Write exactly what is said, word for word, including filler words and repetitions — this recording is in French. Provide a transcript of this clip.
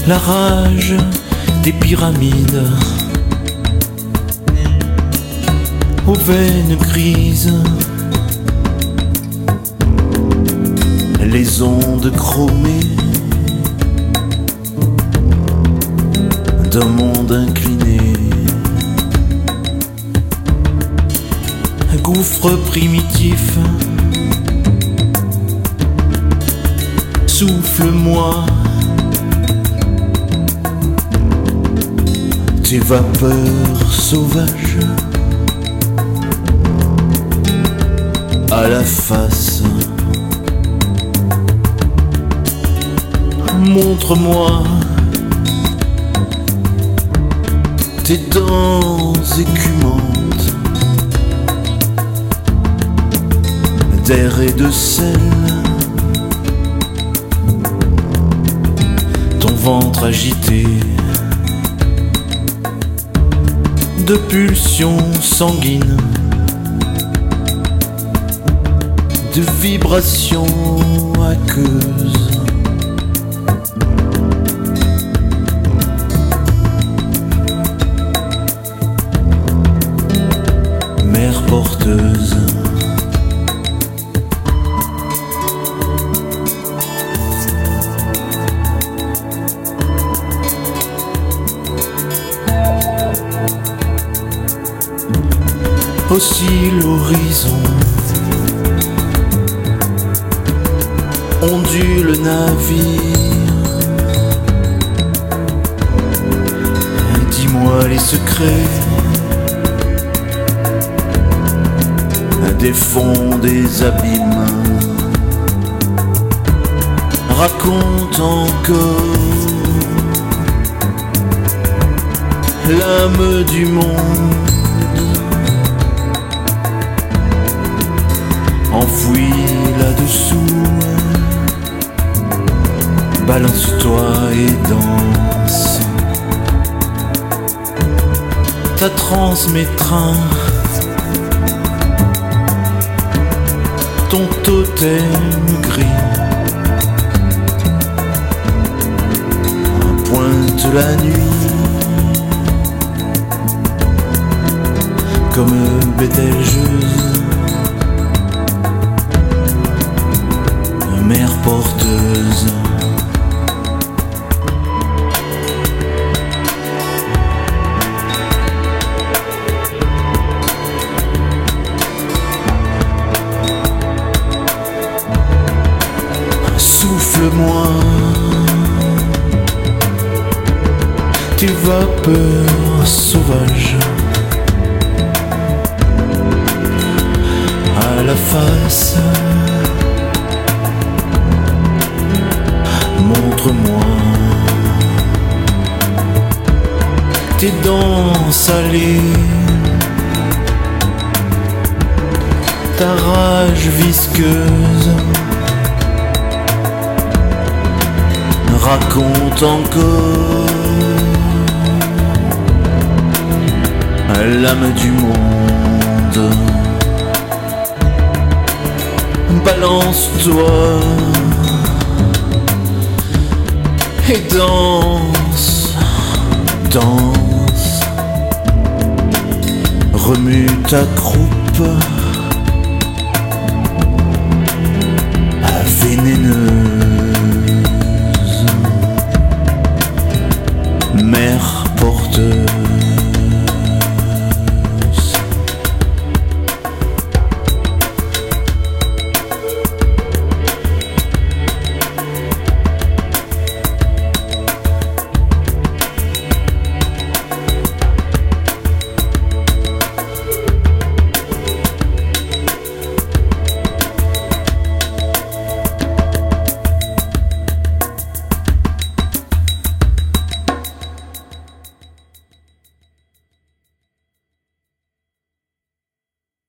la rage des pyramides aux veines grises, les ondes chromées d'un monde incliné, un gouffre primitif. Souffle-moi tes vapeurs sauvages à la face. Montre-moi tes dents écumantes d'air et de sel, ton ventre agité de pulsions sanguines, de vibrations aqueuses. Mère porteuse, oscille l'horizon, ondule le navire. Dis-moi les secrets des fonds des abîmes. Raconte encore l'âme du monde, enfouie là-dessous. Balance-toi et danse, ta transe m'étreint, ton totem gris pointe la nuit comme bételgeuse, mère porteuse. Souffle-moi tes vapeurs sauvages à la face. Montre-moi tes dents salées, ta rage visqueuse. Raconte encore l'âme du monde. Balance-toi et danse, danse. Remue ta croupe